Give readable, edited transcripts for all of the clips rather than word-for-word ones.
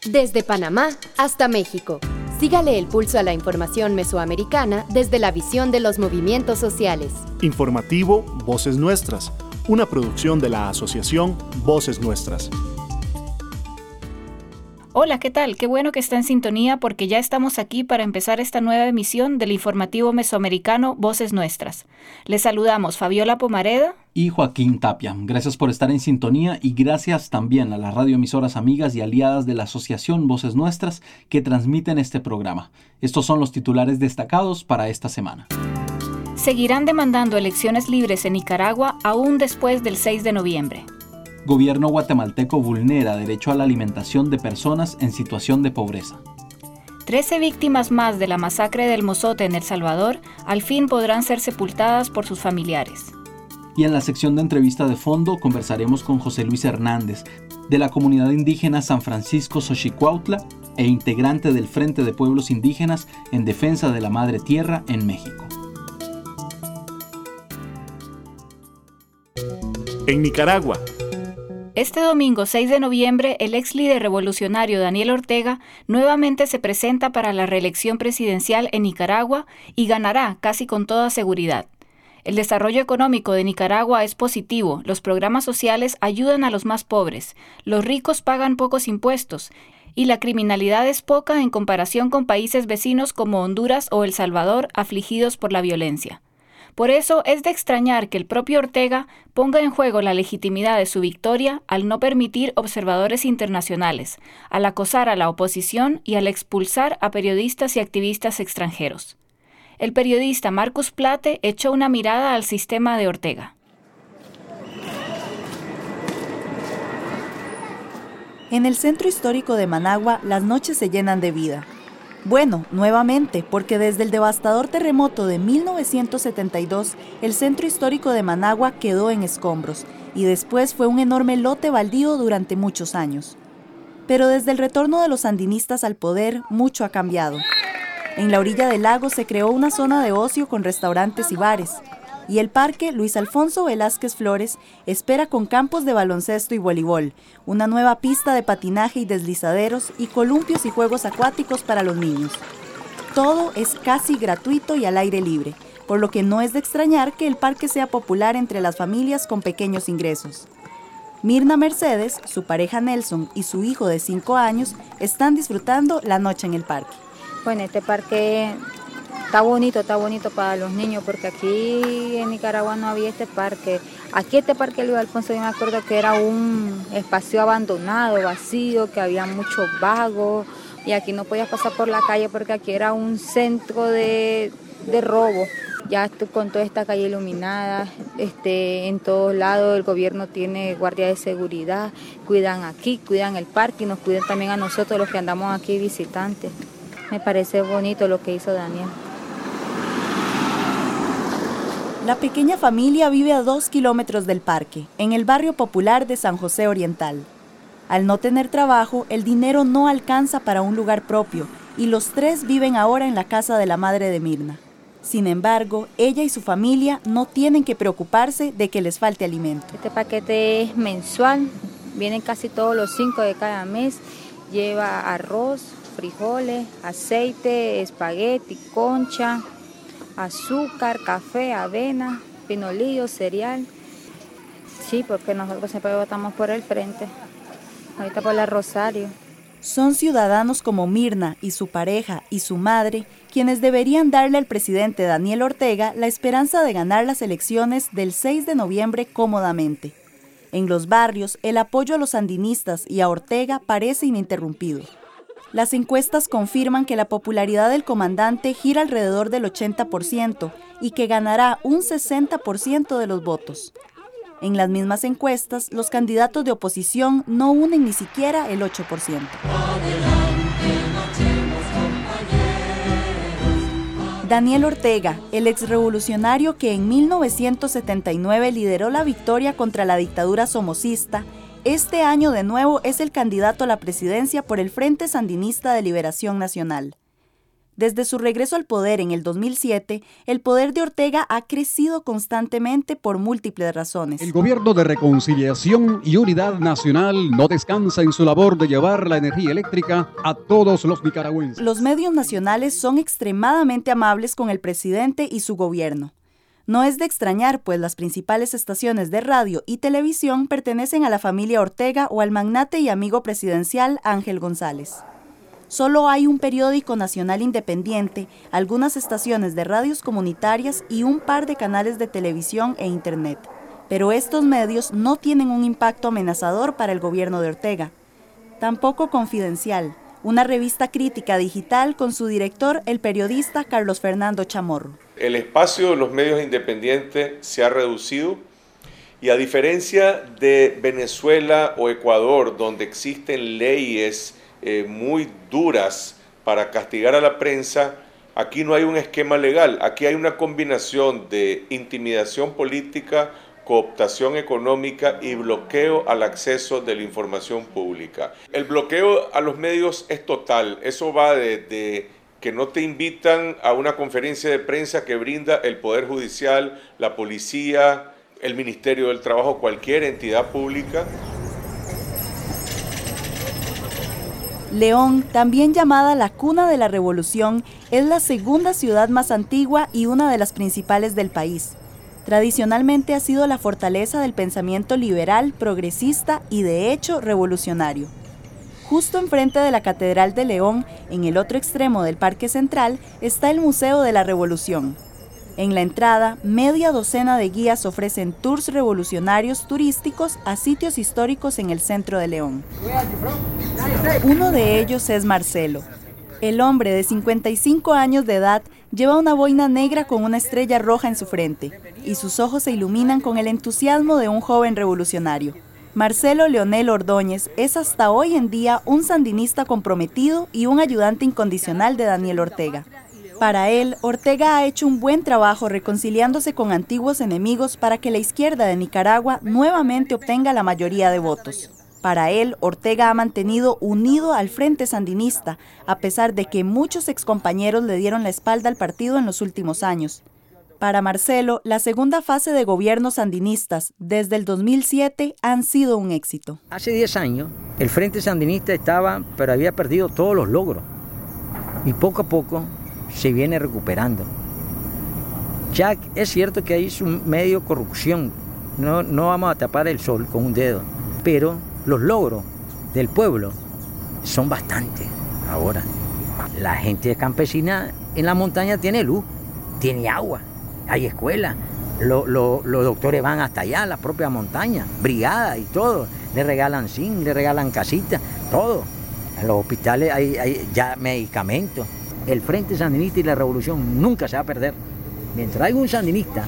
Desde Panamá hasta México. Sígale el pulso a la información mesoamericana desde la visión de los movimientos sociales. Informativo Voces Nuestras, una producción de la Asociación Voces Nuestras. Hola, ¿qué tal? Qué bueno que está en sintonía porque ya estamos aquí para empezar esta nueva emisión del informativo mesoamericano Voces Nuestras. Les saludamos Fabiola Pomareda y Joaquín Tapia. Gracias por estar en sintonía y gracias también a las radioemisoras amigas y aliadas de la Asociación Voces Nuestras que transmiten este programa. Estos son los titulares destacados para esta semana. Seguirán demandando elecciones libres en Nicaragua aún después del 6 de noviembre. Gobierno guatemalteco vulnera derecho a la alimentación de personas en situación de pobreza. 13 víctimas más de la masacre del Mozote en El Salvador al fin podrán ser sepultadas por sus familiares. Y en la sección de entrevista de fondo conversaremos con José Luis Hernández, de la comunidad indígena San Francisco Xochicuautla e integrante del Frente de Pueblos Indígenas en Defensa de la Madre Tierra en México. En Nicaragua. Este domingo 6 de noviembre, el ex líder revolucionario Daniel Ortega nuevamente se presenta para la reelección presidencial en Nicaragua y ganará casi con toda seguridad. El desarrollo económico de Nicaragua es positivo, los programas sociales ayudan a los más pobres, los ricos pagan pocos impuestos y la criminalidad es poca en comparación con países vecinos como Honduras o El Salvador afligidos por la violencia. Por eso es de extrañar que el propio Ortega ponga en juego la legitimidad de su victoria al no permitir observadores internacionales, al acosar a la oposición y al expulsar a periodistas y activistas extranjeros. El periodista Marcus Plate echó una mirada al sistema de Ortega. En el centro histórico de Managua, las noches se llenan de vida. Bueno, nuevamente, porque desde el devastador terremoto de 1972, el centro histórico de Managua quedó en escombros y después fue un enorme lote baldío durante muchos años. Pero desde el retorno de los sandinistas al poder, mucho ha cambiado. En la orilla del lago se creó una zona de ocio con restaurantes y bares, y el parque Luis Alfonso Velázquez Flores espera con campos de baloncesto y voleibol, una nueva pista de patinaje y deslizaderos y columpios y juegos acuáticos para los niños. Todo es casi gratuito y al aire libre, por lo que no es de extrañar que el parque sea popular entre las familias con pequeños ingresos. Mirna Mercedes, su pareja Nelson y su hijo de 5 años están disfrutando la noche en el parque. Bueno, este parque está bonito para los niños, porque aquí en Nicaragua no había este parque. Aquí este parque Luis Alfonso, yo me acuerdo que era un espacio abandonado, vacío, que había muchos vagos, y aquí no podías pasar por la calle porque aquí era un centro de robo. Ya con toda esta calle iluminada, en todos lados el gobierno tiene guardia de seguridad, cuidan aquí, cuidan el parque y nos cuidan también a nosotros los que andamos aquí visitantes. Me parece bonito lo que hizo Daniel. La pequeña familia vive a 2 kilómetros del parque, en el barrio popular de San José Oriental. Al no tener trabajo, el dinero no alcanza para un lugar propio y los 3 viven ahora en la casa de la madre de Mirna. Sin embargo, ella y su familia no tienen que preocuparse de que les falte alimento. Este paquete es mensual, vienen casi todos los 5 de cada mes, lleva arroz, frijoles, aceite, espagueti, concha, azúcar, café, avena, pinolillo, cereal. Sí, porque nosotros siempre votamos por el frente, ahorita por la Rosario. Son ciudadanos como Mirna y su pareja y su madre quienes deberían darle al presidente Daniel Ortega la esperanza de ganar las elecciones del 6 de noviembre cómodamente. En los barrios, el apoyo a los sandinistas y a Ortega parece ininterrumpido. Las encuestas confirman que la popularidad del comandante gira alrededor del 80% y que ganará un 60% de los votos. En las mismas encuestas, los candidatos de oposición no unen ni siquiera el 8%. Daniel Ortega, el exrevolucionario que en 1979 lideró la victoria contra la dictadura somocista, este año de nuevo es el candidato a la presidencia por el Frente Sandinista de Liberación Nacional. Desde su regreso al poder en el 2007, el poder de Ortega ha crecido constantemente por múltiples razones. El gobierno de reconciliación y unidad nacional no descansa en su labor de llevar la energía eléctrica a todos los nicaragüenses. Los medios nacionales son extremadamente amables con el presidente y su gobierno. No es de extrañar, pues las principales estaciones de radio y televisión pertenecen a la familia Ortega o al magnate y amigo presidencial Ángel González. Solo hay un periódico nacional independiente, algunas estaciones de radios comunitarias y un par de canales de televisión e internet. Pero estos medios no tienen un impacto amenazador para el gobierno de Ortega. Tampoco Confidencial, una revista crítica digital con su director, el periodista Carlos Fernando Chamorro. El espacio de los medios independientes se ha reducido y a diferencia de Venezuela o Ecuador, donde existen leyes muy duras para castigar a la prensa, aquí no hay un esquema legal, aquí hay una combinación de intimidación política, cooptación económica y bloqueo al acceso de la información pública. El bloqueo a los medios es total, eso va de que no te invitan a una conferencia de prensa que brinda el Poder Judicial, la policía, el Ministerio del Trabajo, cualquier entidad pública. León, también llamada la cuna de la revolución, es la segunda ciudad más antigua y una de las principales del país. Tradicionalmente ha sido la fortaleza del pensamiento liberal, progresista y de hecho revolucionario. Justo enfrente de la Catedral de León, en el otro extremo del Parque Central, está el Museo de la Revolución. En la entrada, media docena de guías ofrecen tours revolucionarios turísticos a sitios históricos en el centro de León. Uno de ellos es Marcelo. El hombre de 55 años de edad lleva una boina negra con una estrella roja en su frente y sus ojos se iluminan con el entusiasmo de un joven revolucionario. Marcelo Leonel Ordóñez es hasta hoy en día un sandinista comprometido y un ayudante incondicional de Daniel Ortega. Para él, Ortega ha hecho un buen trabajo reconciliándose con antiguos enemigos para que la izquierda de Nicaragua nuevamente obtenga la mayoría de votos. Para él, Ortega ha mantenido unido al Frente Sandinista, a pesar de que muchos excompañeros le dieron la espalda al partido en los últimos años. Para Marcelo, la segunda fase de gobiernos sandinistas desde el 2007 han sido un éxito. Hace 10 años, el Frente Sandinista estaba, pero había perdido todos los logros. Y poco a poco se viene recuperando. Ya es cierto que hay un medio corrupción, no vamos a tapar el sol con un dedo, pero los logros del pueblo son bastantes. Ahora, la gente campesina en la montaña tiene luz, tiene agua, hay escuela, los doctores van hasta allá, a la propia montaña, brigada y todo, le regalan zinc, le regalan casitas, todo. En los hospitales hay ya medicamentos. El Frente Sandinista y la revolución nunca se va a perder. Mientras hay un sandinista,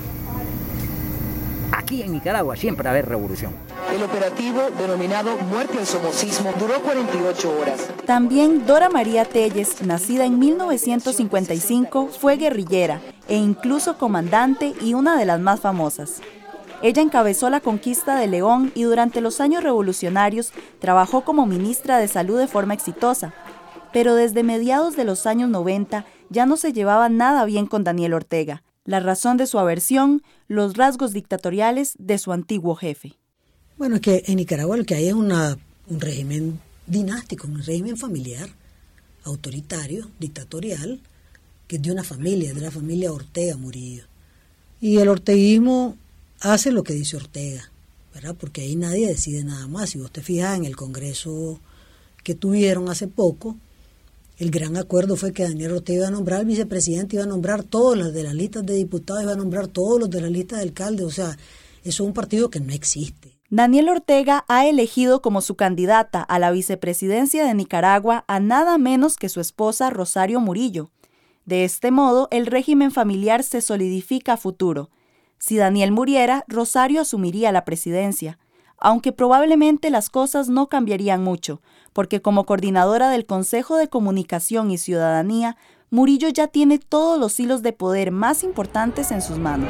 aquí en Nicaragua siempre va a haber revolución. El operativo denominado Muerte al Somocismo duró 48 horas. También Dora María Telles, nacida en 1955, fue guerrillera e incluso comandante y una de las más famosas. Ella encabezó la conquista de León y durante los años revolucionarios trabajó como ministra de Salud de forma exitosa. Pero desde mediados de los años 90 ya no se llevaba nada bien con Daniel Ortega. La razón de su aversión, los rasgos dictatoriales de su antiguo jefe. Bueno, es que en Nicaragua lo que hay es un régimen dinástico, un régimen familiar, autoritario, dictatorial, que es de una familia, de la familia Ortega Murillo. Y el orteguismo hace lo que dice Ortega, ¿verdad? Porque ahí nadie decide nada más. Si vos te fijas en el congreso que tuvieron hace poco, el gran acuerdo fue que Daniel Ortega iba a nombrar al vicepresidente, iba a nombrar todos los de las listas de diputados, iba a nombrar todos los de las listas de alcaldes. O sea, eso es un partido que no existe. Daniel Ortega ha elegido como su candidata a la vicepresidencia de Nicaragua a nada menos que su esposa Rosario Murillo. De este modo, el régimen familiar se solidifica a futuro. Si Daniel muriera, Rosario asumiría la presidencia, aunque probablemente las cosas no cambiarían mucho, porque como coordinadora del Consejo de Comunicación y Ciudadanía, Murillo ya tiene todos los hilos de poder más importantes en sus manos.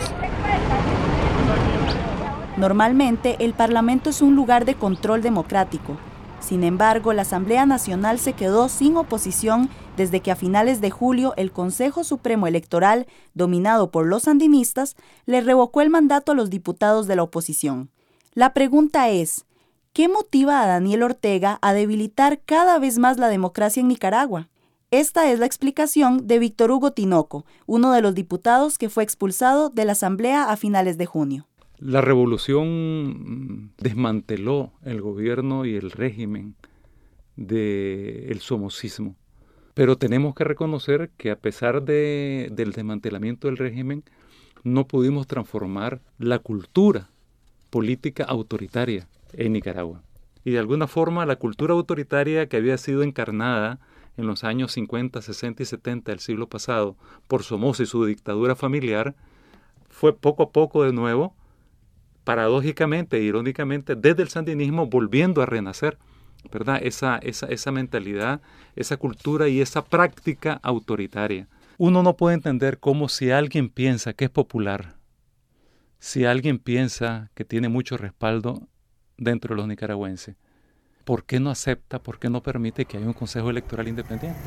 Normalmente, el Parlamento es un lugar de control democrático. Sin embargo, la Asamblea Nacional se quedó sin oposición desde que a finales de julio el Consejo Supremo Electoral, dominado por los sandinistas, le revocó el mandato a los diputados de la oposición. La pregunta es, ¿qué motiva a Daniel Ortega a debilitar cada vez más la democracia en Nicaragua? Esta es la explicación de Víctor Hugo Tinoco, uno de los diputados que fue expulsado de la Asamblea a finales de junio. La revolución desmanteló el gobierno y el régimen del somocismo, pero tenemos que reconocer que a pesar del desmantelamiento del régimen, no pudimos transformar la cultura política autoritaria en Nicaragua. Y de alguna forma la cultura autoritaria que había sido encarnada en los años 50, 60 y 70 del siglo pasado por Somoza y su dictadura familiar, fue poco a poco de nuevo, paradójicamente e irónicamente, desde el sandinismo volviendo a renacer, ¿verdad? Esa mentalidad, esa cultura y esa práctica autoritaria. Uno no puede entender cómo si alguien piensa que es popular, si alguien piensa que tiene mucho respaldo dentro de los nicaragüenses, ¿por qué no acepta, por qué no permite que haya un Consejo Electoral independiente?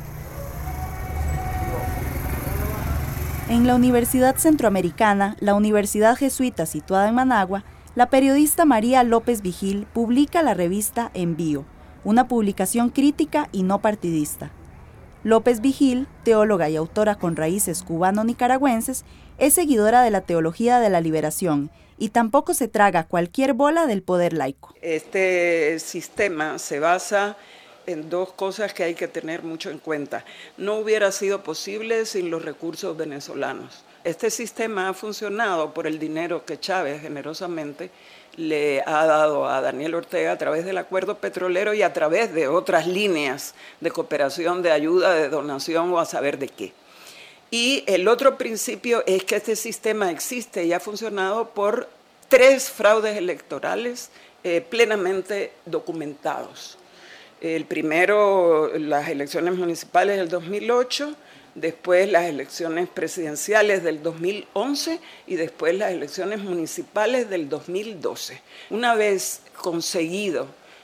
En la Universidad Centroamericana, la Universidad Jesuita situada en Managua, la periodista María López Vigil publica la revista Envío, una publicación crítica y no partidista. López Vigil, teóloga y autora con raíces cubano-nicaragüenses, es seguidora de la teología de la liberación y tampoco se traga cualquier bola del poder laico. Este sistema se basa en dos cosas que hay que tener mucho en cuenta. No hubiera sido posible sin los recursos venezolanos. Este sistema ha funcionado por el dinero que Chávez generosamente le ha dado a Daniel Ortega a través del acuerdo petrolero y a través de otras líneas de cooperación, de ayuda, de donación o a saber de qué. Y el otro principio es que este sistema existe y ha funcionado por 3 fraudes electorales plenamente documentados. El primero, las elecciones municipales del 2008, después las elecciones presidenciales del 2011 y después las elecciones municipales del 2012. Una vez conseguido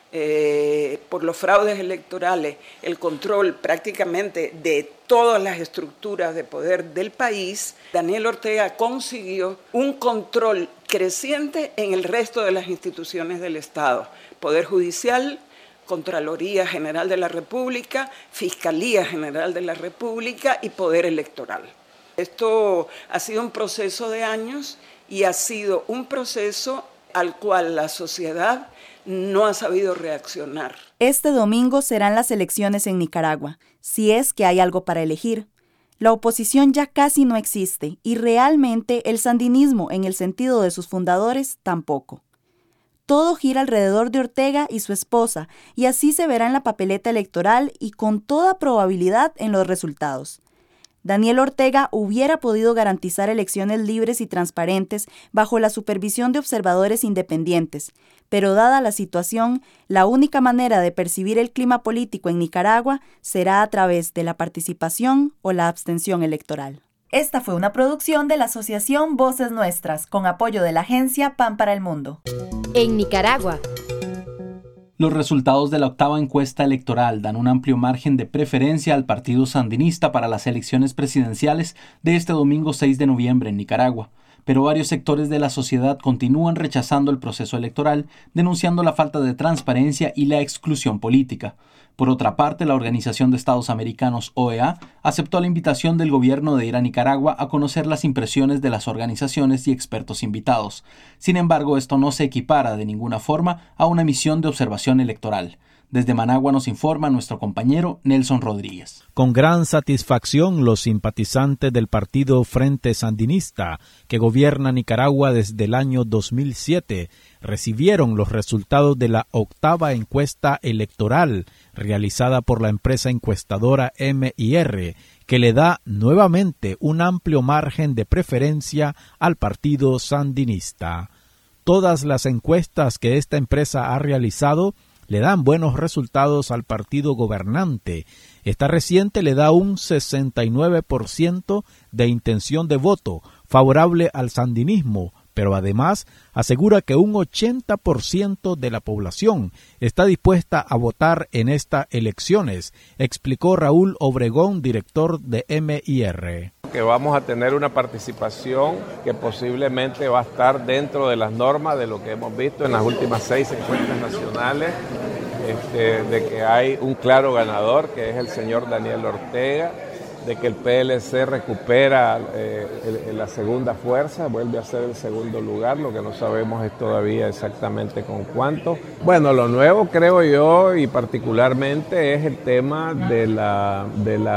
por los fraudes electorales el control prácticamente de todas las estructuras de poder del país, Daniel Ortega consiguió un control creciente en el resto de las instituciones del Estado, Poder Judicial, Contraloría General de la República, Fiscalía General de la República y Poder Electoral. Esto ha sido un proceso de años y ha sido un proceso al cual la sociedad no ha sabido reaccionar. Este domingo serán las elecciones en Nicaragua, si es que hay algo para elegir. La oposición ya casi no existe y realmente el sandinismo, en el sentido de sus fundadores, tampoco. Todo gira alrededor de Ortega y su esposa, y así se verá en la papeleta electoral y con toda probabilidad en los resultados. Daniel Ortega hubiera podido garantizar elecciones libres y transparentes bajo la supervisión de observadores independientes, pero dada la situación, la única manera de percibir el clima político en Nicaragua será a través de la participación o la abstención electoral. Esta fue una producción de la Asociación Voces Nuestras, con apoyo de la agencia Pan para el Mundo. En Nicaragua. Los resultados de la octava encuesta electoral dan un amplio margen de preferencia al partido sandinista para las elecciones presidenciales de este domingo 6 de noviembre en Nicaragua. Pero varios sectores de la sociedad continúan rechazando el proceso electoral, denunciando la falta de transparencia y la exclusión política. Por otra parte, la Organización de Estados Americanos, OEA, aceptó la invitación del gobierno de ir a Nicaragua a conocer las impresiones de las organizaciones y expertos invitados. Sin embargo, esto no se equipara de ninguna forma a una misión de observación electoral. Desde Managua nos informa nuestro compañero Nelson Rodríguez. Con gran satisfacción, los simpatizantes del partido Frente Sandinista, que gobierna Nicaragua desde el año 2007, recibieron los resultados de la octava encuesta electoral realizada por la empresa encuestadora MIR, que le da nuevamente un amplio margen de preferencia al partido sandinista. Todas las encuestas que esta empresa ha realizado le dan buenos resultados al partido gobernante. Esta reciente le da un 69% de intención de voto favorable al sandinismo, pero además asegura que un 80% de la población está dispuesta a votar en estas elecciones, explicó Raúl Obregón, director de MIR. Que vamos a tener una participación que posiblemente va a estar dentro de las normas de lo que hemos visto en las últimas 6 encuestas nacionales, de que hay un claro ganador, que es el señor Daniel Ortega, de que el PLC recupera la segunda fuerza, vuelve a ser el segundo lugar, lo que no sabemos es todavía exactamente con cuánto. Bueno, lo nuevo creo yo y particularmente es el tema de la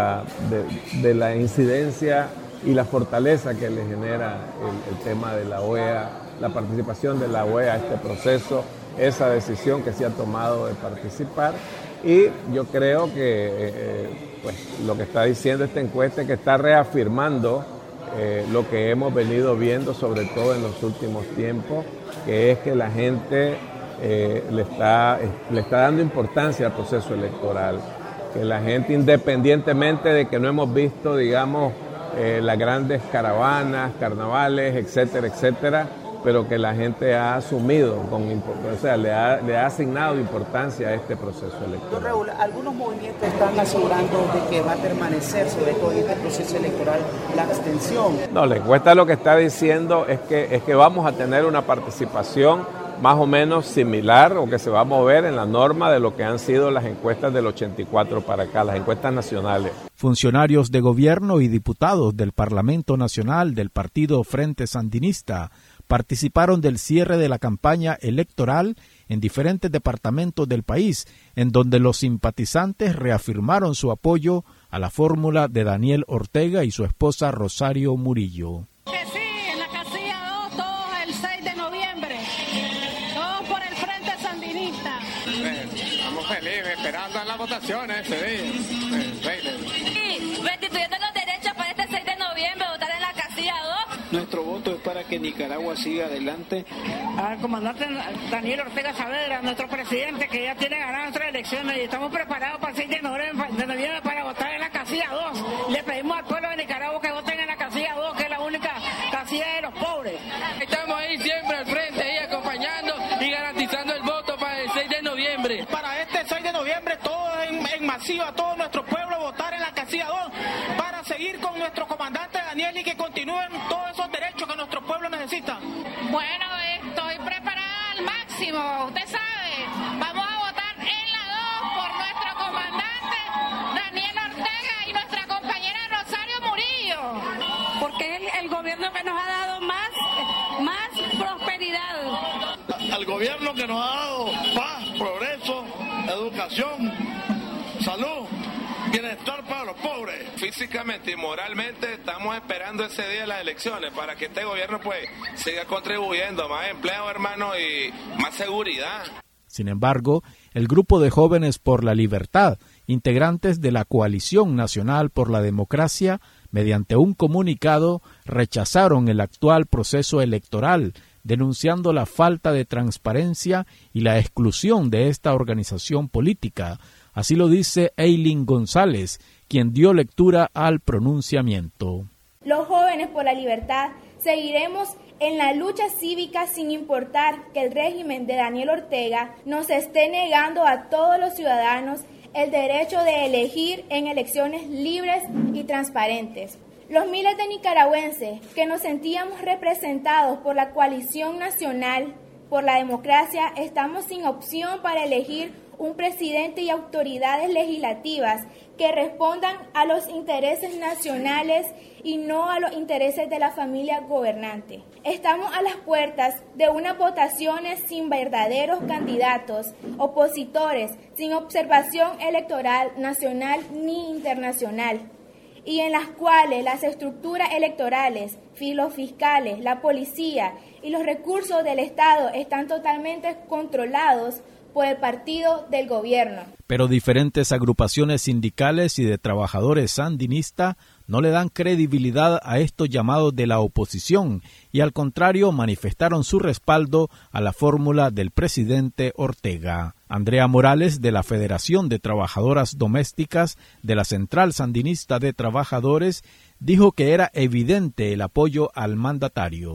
incidencia y la fortaleza que le genera el tema de la OEA, la participación de la OEA a este proceso, esa decisión que se ha tomado de participar. Y yo creo que pues, lo que está diciendo esta encuesta es que está reafirmando lo que hemos venido viendo, sobre todo en los últimos tiempos, que es que la gente le está dando importancia al proceso electoral, que la gente, independientemente de que no hemos visto, digamos, las grandes caravanas, carnavales, etcétera, etcétera, pero que la gente ha asumido, le ha asignado importancia a este proceso electoral. Don Raúl, algunos movimientos están asegurando de que va a permanecer, sobre todo en este proceso electoral, la abstención. No, la encuesta lo que está diciendo es que vamos a tener una participación más o menos similar o que se va a mover en la norma de lo que han sido las encuestas del 84 para acá, las encuestas nacionales. Funcionarios de gobierno y diputados del Parlamento Nacional del Partido Frente Sandinista participaron del cierre de la campaña electoral en diferentes departamentos del país, en donde los simpatizantes reafirmaron su apoyo a la fórmula de Daniel Ortega y su esposa Rosario Murillo. Que sí, en la casilla 2, todos el 6 de noviembre, todos por el Frente Sandinista. Estamos felices, esperando las votaciones ese día. Sí, restituyendo los derechos para este 6 de noviembre, votar en la casilla 2. Nuestro voto es para que Nicaragua siga adelante. Al comandante Daniel Ortega Saavedra, nuestro presidente, que ya tiene ganadas nuestras elecciones y estamos preparados para el 6 de noviembre para votar en la casilla 2. Le pedimos al pueblo de Nicaragua que voten en la casilla 2, que es la única casilla de los pobres. Estamos ahí siempre al frente, ahí acompañando y garantizando el voto para el 6 de noviembre. Para este 6 de noviembre, todo en masiva, todo nuestro pueblo votar en la casilla 2 para seguir con nuestro comandante Daniel y que continúen todos esos derechos que nuestro pueblo necesita. Bueno, estoy preparada al máximo, usted sabe. Vamos a votar en la 2 por nuestro comandante Daniel Ortega y nuestra compañera Rosario Murillo, porque es el gobierno que nos ha dado más prosperidad. Al gobierno que nos ha dado paz, progreso, educación, salud, bienestar para los pobres. Físicamente y moralmente estamos esperando ese día de las elecciones para que este gobierno pues siga contribuyendo a más empleo, hermano, y más seguridad. Sin embargo, el grupo de Jóvenes por la Libertad, integrantes de la Coalición Nacional por la Democracia, mediante un comunicado, rechazaron el actual proceso electoral, denunciando la falta de transparencia y la exclusión de esta organización política. Así lo dice Eileen González, quien dio lectura al pronunciamiento. Los Jóvenes por la Libertad seguiremos en la lucha cívica sin importar que el régimen de Daniel Ortega nos esté negando a todos los ciudadanos el derecho de elegir en elecciones libres y transparentes. Los miles de nicaragüenses que nos sentíamos representados por la Coalición Nacional por la Democracia estamos sin opción para elegir un presidente y autoridades legislativas que respondan a los intereses nacionales y no a los intereses de la familia gobernante. Estamos a las puertas de unas votaciones sin verdaderos candidatos, opositores, sin observación electoral nacional ni internacional, y en las cuales las estructuras electorales, los fiscales, la policía y los recursos del Estado están totalmente controlados por el partido del gobierno. Pero diferentes agrupaciones sindicales y de trabajadores sandinistas no le dan credibilidad a estos llamados de la oposición y al contrario manifestaron su respaldo a la fórmula del presidente Ortega. Andrea Morales, de la Federación de Trabajadoras Domésticas de la Central Sandinista de Trabajadores, dijo que era evidente el apoyo al mandatario.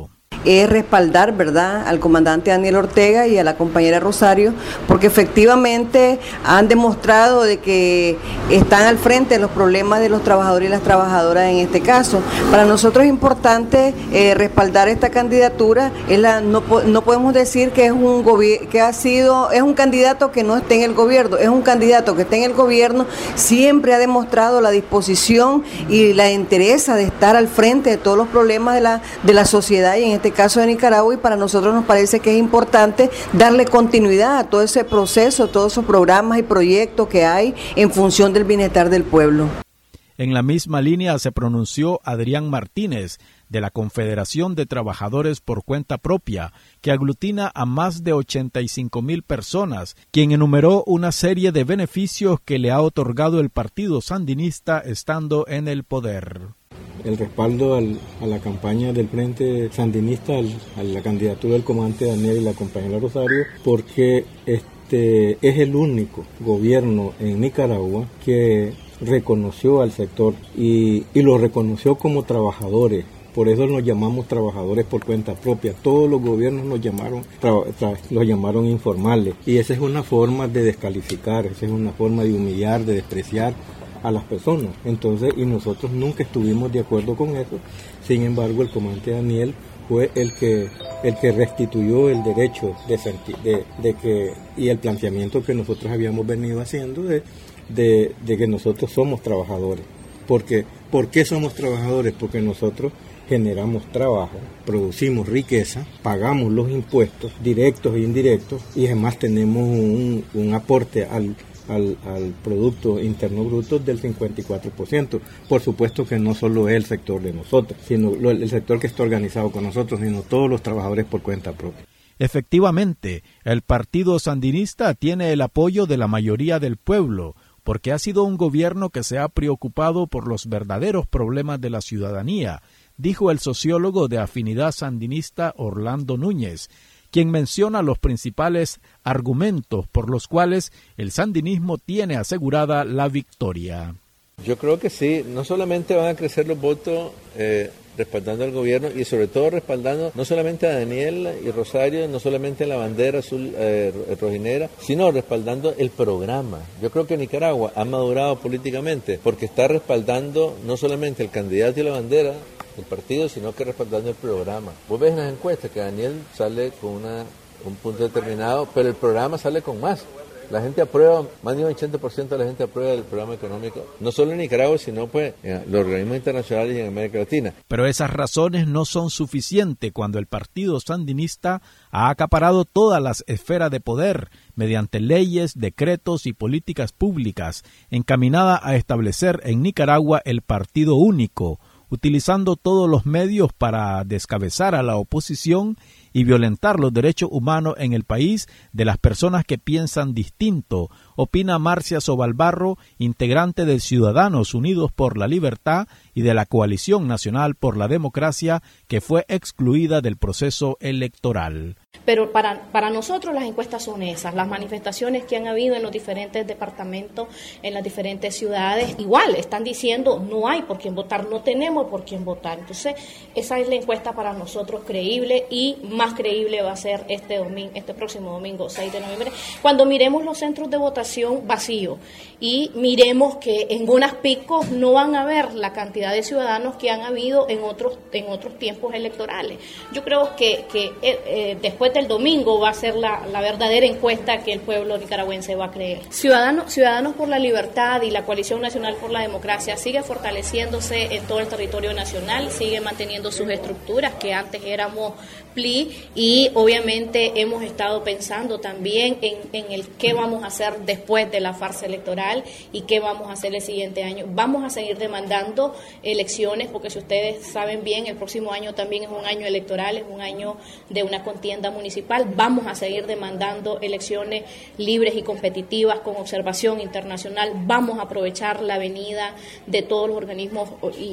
es respaldar, ¿verdad?, al comandante Daniel Ortega y a la compañera Rosario, porque efectivamente han demostrado de que están al frente de los problemas de los trabajadores y las trabajadoras en este caso. Para nosotros es importante respaldar esta candidatura. No podemos decir que es un candidato que no esté en el gobierno, es un candidato que está en el gobierno, siempre ha demostrado la disposición y la entereza de estar al frente de todos los problemas de la sociedad y en este caso de Nicaragua, y para nosotros nos parece que es importante darle continuidad a todo ese proceso, todos esos programas y proyectos que hay en función del bienestar del pueblo. En la misma línea se pronunció Adrián Martínez, de la Confederación de Trabajadores por Cuenta Propia, que aglutina a más de 85,000 personas, quien enumeró una serie de beneficios que le ha otorgado el partido sandinista estando en el poder. El respaldo a la campaña del Frente Sandinista, a la candidatura del comandante Daniel y la compañera Rosario, porque este es el único gobierno en Nicaragua que reconoció al sector y lo reconoció como trabajadores. Por eso nos llamamos trabajadores por cuenta propia. Todos los gobiernos nos llamaron informales. Y esa es una forma de descalificar, esa es una forma de humillar, de despreciar a las personas. Entonces, y nosotros nunca estuvimos de acuerdo con eso. Sin embargo, el comandante Daniel fue el que restituyó el derecho y el planteamiento que nosotros habíamos venido haciendo de que nosotros somos trabajadores. ¿Por qué somos trabajadores? Porque nosotros generamos trabajo, producimos riqueza, pagamos los impuestos directos e indirectos y además tenemos un aporte al Producto Interno Bruto del 54%. Por supuesto que no solo es el sector de nosotros, sino el sector que está organizado con nosotros, sino todos los trabajadores por cuenta propia. Efectivamente, el partido sandinista tiene el apoyo de la mayoría del pueblo, porque ha sido un gobierno que se ha preocupado por los verdaderos problemas de la ciudadanía, dijo el sociólogo de Afinidad Sandinista Orlando Núñez, quien menciona los principales argumentos por los cuales el sandinismo tiene asegurada la victoria. Yo creo que sí, no solamente van a crecer los votos respaldando al gobierno y sobre todo respaldando no solamente a Daniel y Rosario, no solamente la bandera azul rojinera, sino respaldando el programa. Yo creo que Nicaragua ha madurado políticamente porque está respaldando no solamente el candidato y la bandera del partido, sino que respaldando el programa. Vos ves en las encuestas que Daniel sale con un punto determinado, pero el programa sale con más. La gente aprueba, más de un 80% de la gente aprueba el programa económico, no solo en Nicaragua, sino pues en los organismos internacionales y en América Latina. Pero esas razones no son suficientes cuando el partido sandinista ha acaparado todas las esferas de poder mediante leyes, decretos y políticas públicas encaminadas a establecer en Nicaragua el partido único, utilizando todos los medios para descabezar a la oposición y violentar los derechos humanos en el país de las personas que piensan distinto, opina Marcia Sobalbarro, integrante de Ciudadanos Unidos por la Libertad y de la Coalición Nacional por la Democracia, que fue excluida del proceso electoral. Pero para nosotros las encuestas son esas, las manifestaciones que han habido en los diferentes departamentos, en las diferentes ciudades, igual están diciendo no hay por quién votar, no tenemos por quién votar. Entonces esa es la encuesta para nosotros creíble y más creíble va a ser este próximo domingo 6 de noviembre, cuando miremos los centros de votación vacíos y miremos que en unas picos no van a haber la cantidad de ciudadanos que han habido en otros tiempos electorales. Yo creo que después del domingo va a ser la verdadera encuesta que el pueblo nicaragüense va a creer. Ciudadanos por la Libertad y la Coalición Nacional por la Democracia sigue fortaleciéndose en todo el territorio nacional, sigue manteniendo sus estructuras que antes éramos PLI y obviamente hemos estado pensando también en el qué vamos a hacer después de la farsa electoral y qué vamos a hacer el siguiente año. Vamos a seguir demandando elecciones porque si ustedes saben bien, el próximo año también es un año electoral, es un año de una contienda municipal. Vamos a seguir demandando elecciones libres y competitivas con observación internacional. Vamos a aprovechar la venida de todos los organismos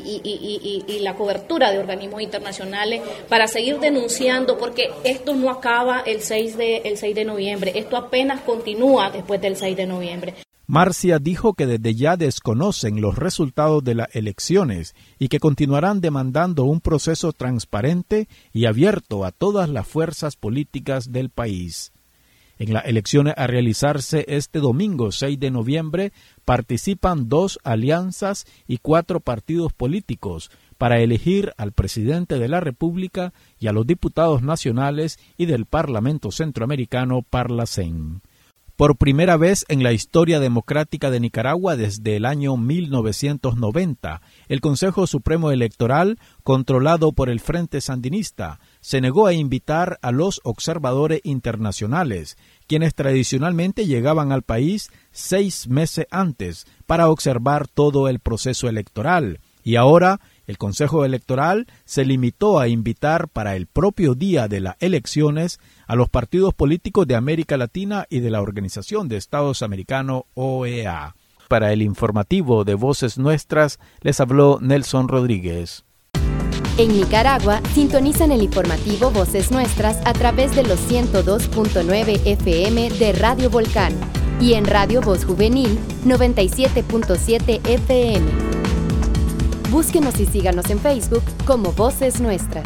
y la cobertura de organismos internacionales para seguir denunciando, porque esto no acaba el 6 de noviembre, esto apenas continúa después del 6 de noviembre. Marcia dijo que desde ya desconocen los resultados de las elecciones y que continuarán demandando un proceso transparente y abierto a todas las fuerzas políticas del país. En las elecciones a realizarse este domingo 6 de noviembre participan 2 alianzas y 4 partidos políticos para elegir al presidente de la República y a los diputados nacionales y del Parlamento Centroamericano Parlacén. Por primera vez en la historia democrática de Nicaragua desde el año 1990, el Consejo Supremo Electoral, controlado por el Frente Sandinista, se negó a invitar a los observadores internacionales, quienes tradicionalmente llegaban al país 6 meses antes para observar todo el proceso electoral, y ahora el Consejo Electoral se limitó a invitar para el propio día de las elecciones a los partidos políticos de América Latina y de la Organización de Estados Americanos, OEA. Para el informativo de Voces Nuestras, les habló Nelson Rodríguez. En Nicaragua, sintonizan el informativo Voces Nuestras a través de los 102.9 FM de Radio Volcán y en Radio Voz Juvenil 97.7 FM. Búsquenos y síganos en Facebook como Voces Nuestras.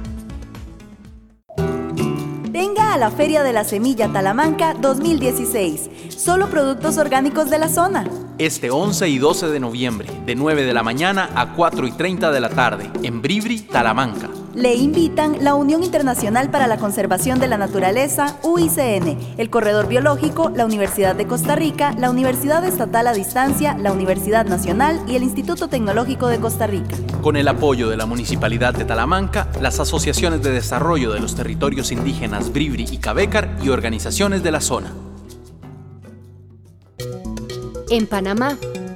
Venga a la Feria de la Semilla Talamanca 2016. Solo productos orgánicos de la zona. Este 11 y 12 de noviembre, de 9 de la mañana a 4:30 de la tarde, en Bribri, Talamanca. Le invitan la Unión Internacional para la Conservación de la Naturaleza, UICN, el Corredor Biológico, la Universidad de Costa Rica, la Universidad Estatal a Distancia, la Universidad Nacional y el Instituto Tecnológico de Costa Rica. Con el apoyo de la Municipalidad de Talamanca, las asociaciones de desarrollo de los territorios indígenas Bribri y Cabécar y organizaciones de la zona. En Panamá.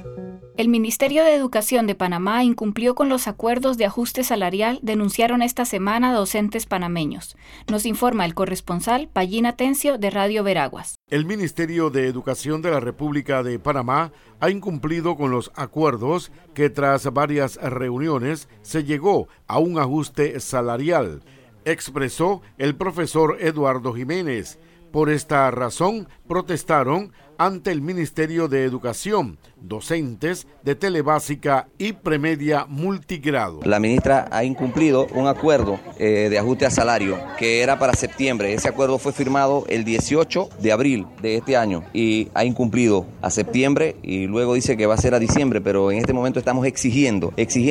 El Ministerio de Educación de Panamá incumplió con los acuerdos de ajuste salarial, denunciaron esta semana docentes panameños. Nos informa el corresponsal Payín Atencio de Radio Veraguas. El Ministerio de Educación de la República de Panamá ha incumplido con los acuerdos que tras varias reuniones se llegó a un ajuste salarial, expresó el profesor Eduardo Jiménez. Por esta razón protestaron ante el Ministerio de Educación, docentes de telebásica y premedia multigrado. La ministra ha incumplido un acuerdo de ajuste a salario que era para septiembre. Ese acuerdo fue firmado el 18 de abril de este año y ha incumplido a septiembre y luego dice que va a ser a diciembre, pero en este momento estamos exigiendo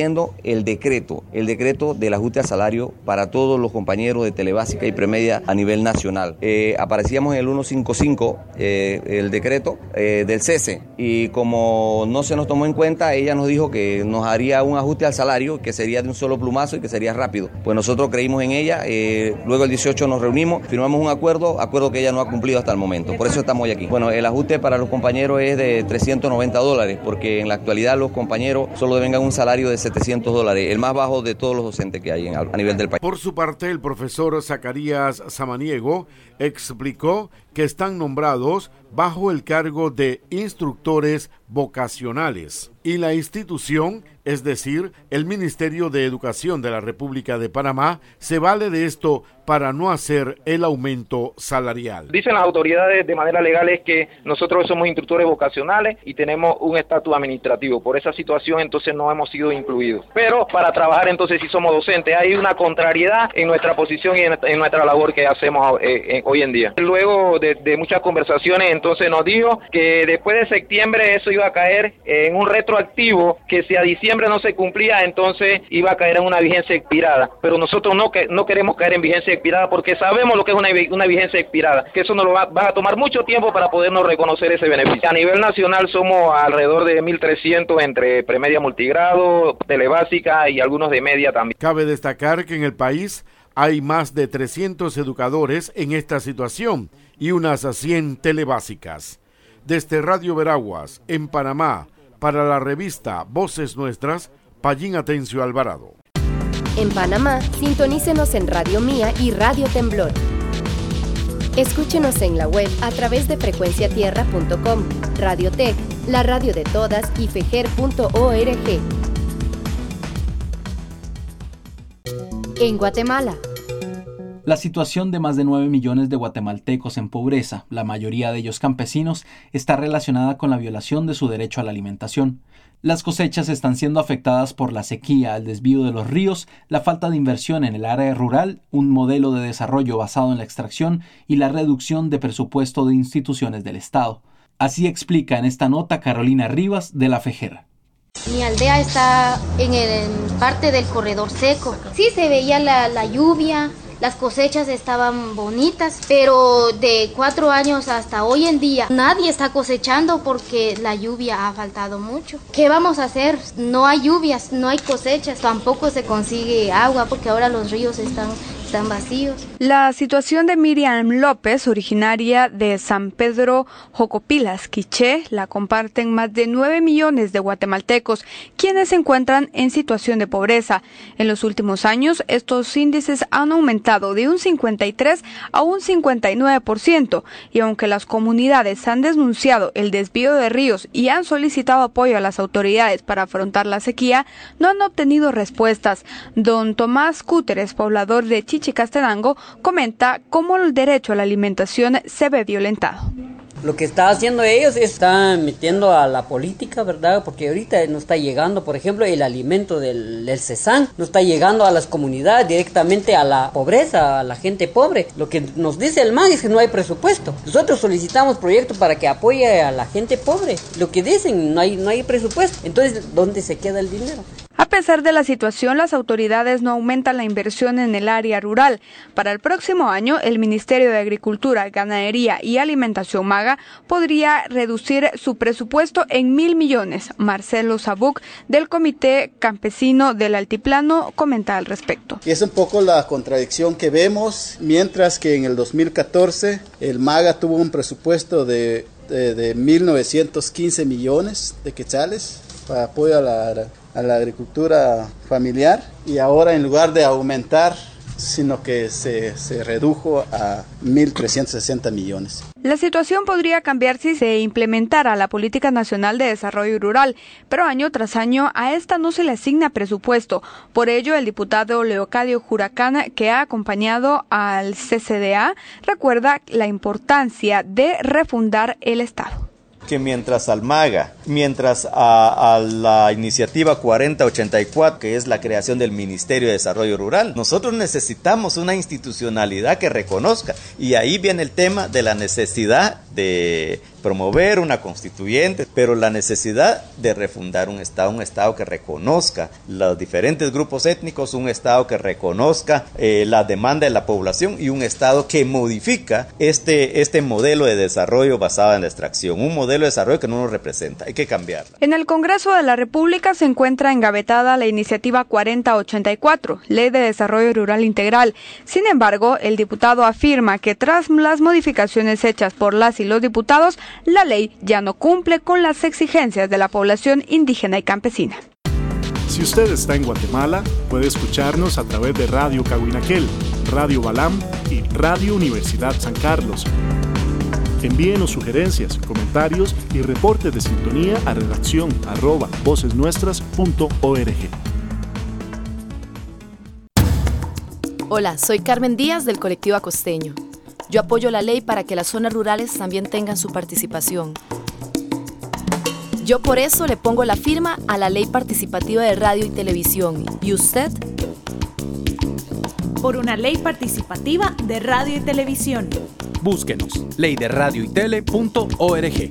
el decreto del ajuste a salario para todos los compañeros de telebásica y premedia a nivel nacional. Aparecíamos en el 155, el decreto del cese, y como no se nos tomó en cuenta, ella nos dijo que nos haría un ajuste al salario que sería de un solo plumazo y que sería rápido. Pues nosotros creímos en ella, luego el 18 nos reunimos, firmamos un acuerdo que ella no ha cumplido hasta el momento, por eso estamos hoy aquí. Bueno, el ajuste para los compañeros es de $390, porque en la actualidad los compañeros solo devengan un salario de $700, el más bajo de todos los docentes que hay a nivel del país. Por su parte, el profesor Zacarías Samaniego explicó que están nombrados bajo el cargo de instructores vocacionales y la institución, es decir, el Ministerio de Educación de la República de Panamá, se vale de esto para no hacer el aumento salarial. Dicen las autoridades de manera legal es que nosotros somos instructores vocacionales y tenemos un estatus administrativo. Por esa situación entonces no hemos sido incluidos. Pero para trabajar entonces sí somos docentes. Hay una contrariedad en nuestra posición y en nuestra labor que hacemos hoy en día. Luego de muchas conversaciones entonces nos dijo que después de septiembre eso iba a caer en un retroactivo, que si a diciembre no se cumplía entonces iba a caer en una vigencia expirada. Pero nosotros no queremos caer en vigencia expirada porque sabemos lo que es una vigencia expirada, que eso nos lo va a tomar mucho tiempo para podernos reconocer ese beneficio. A nivel nacional somos alrededor de 1.300 entre premedia multigrado, telebásica y algunos de media también. Cabe destacar que en el país hay más de 300 educadores en esta situación y unas 100 telebásicas. Desde Radio Veraguas, en Panamá, para la revista Voces Nuestras, Payín Atencio Alvarado. En Panamá, sintonícenos en Radio Mía y Radio Temblor. Escúchenos en la web a través de frecuenciatierra.com, Radiotech, la radio de todas y fejer.org. En Guatemala. La situación de más de 9 millones de guatemaltecos en pobreza, la mayoría de ellos campesinos, está relacionada con la violación de su derecho a la alimentación. Las cosechas están siendo afectadas por la sequía, el desvío de los ríos, la falta de inversión en el área rural, un modelo de desarrollo basado en la extracción y la reducción de presupuesto de instituciones del Estado. Así explica en esta nota Carolina Rivas de La Fejera. Mi aldea está en parte del corredor seco. Sí se veía la lluvia, las cosechas estaban bonitas, pero de 4 años hasta hoy en día nadie está cosechando porque la lluvia ha faltado mucho. ¿Qué vamos a hacer? No hay lluvias, no hay cosechas, tampoco se consigue agua porque ahora los ríos están vacíos. La situación de Miriam López, originaria de San Pedro Jocopilas, Quiché, la comparten más de 9 millones de guatemaltecos, quienes se encuentran en situación de pobreza. En los últimos años, estos índices han aumentado de un 53 a un 59%, y aunque las comunidades han denunciado el desvío de ríos y han solicitado apoyo a las autoridades para afrontar la sequía, no han obtenido respuestas. Don Tomás Cúteres, poblador de Chichicastenango, comenta cómo el derecho a la alimentación se ve violentado. Lo que está haciendo ellos es estar metiendo a la política, ¿verdad? Porque ahorita no está llegando, por ejemplo, el alimento del CESAN, no está llegando a las comunidades, directamente a la pobreza, a la gente pobre. Lo que nos dice el MAN es que no hay presupuesto. Nosotros solicitamos proyectos para que apoye a la gente pobre. Lo que dicen, no hay presupuesto. Entonces, ¿dónde se queda el dinero? A pesar de la situación, las autoridades no aumentan la inversión en el área rural. Para el próximo año, el Ministerio de Agricultura, Ganadería y Alimentación MAGA podría reducir su presupuesto en 1.000 millones. Marcelo Sabuc, del Comité Campesino del Altiplano, comenta al respecto. Y es un poco la contradicción que vemos, mientras que en el 2014 el MAGA tuvo un presupuesto de 1.915 millones de quetzales para apoyo a la agricultura familiar, y ahora en lugar de aumentar, sino que se redujo a 1.360 millones. La situación podría cambiar si se implementara la Política Nacional de Desarrollo Rural, pero año tras año a esta no se le asigna presupuesto. Por ello, el diputado Leocadio Juracán, que ha acompañado al CCDA, recuerda la importancia de refundar el Estado. Que mientras al MAGA, mientras a la iniciativa 4084, que es la creación del Ministerio de Desarrollo Rural, nosotros necesitamos una institucionalidad que reconozca, y ahí viene el tema de la necesidad de promover una constituyente, pero la necesidad de refundar un Estado que reconozca los diferentes grupos étnicos, un Estado que reconozca la demanda de la población, y un Estado que modifica este modelo de desarrollo basado en la extracción, un modelo de desarrollo que no nos representa, hay que cambiarla. En el Congreso de la República se encuentra engavetada la iniciativa 4084, Ley de Desarrollo Rural Integral. Sin embargo, el diputado afirma que tras las modificaciones hechas por las y los diputados, la ley ya no cumple con las exigencias de la población indígena y campesina. Si usted está en Guatemala, puede escucharnos a través de Radio Cahuinaquel, Radio Balam y Radio Universidad San Carlos. Envíenos sugerencias, comentarios y reportes de sintonía a redacción@vocesnuestras.org. Hola, soy Carmen Díaz del colectivo Acosteño. Yo apoyo la ley para que las zonas rurales también tengan su participación. Yo por eso le pongo la firma a la Ley Participativa de Radio y Televisión. ¿Y usted? Por una ley participativa de radio y televisión. Búsquenos, leyderadioytele.org.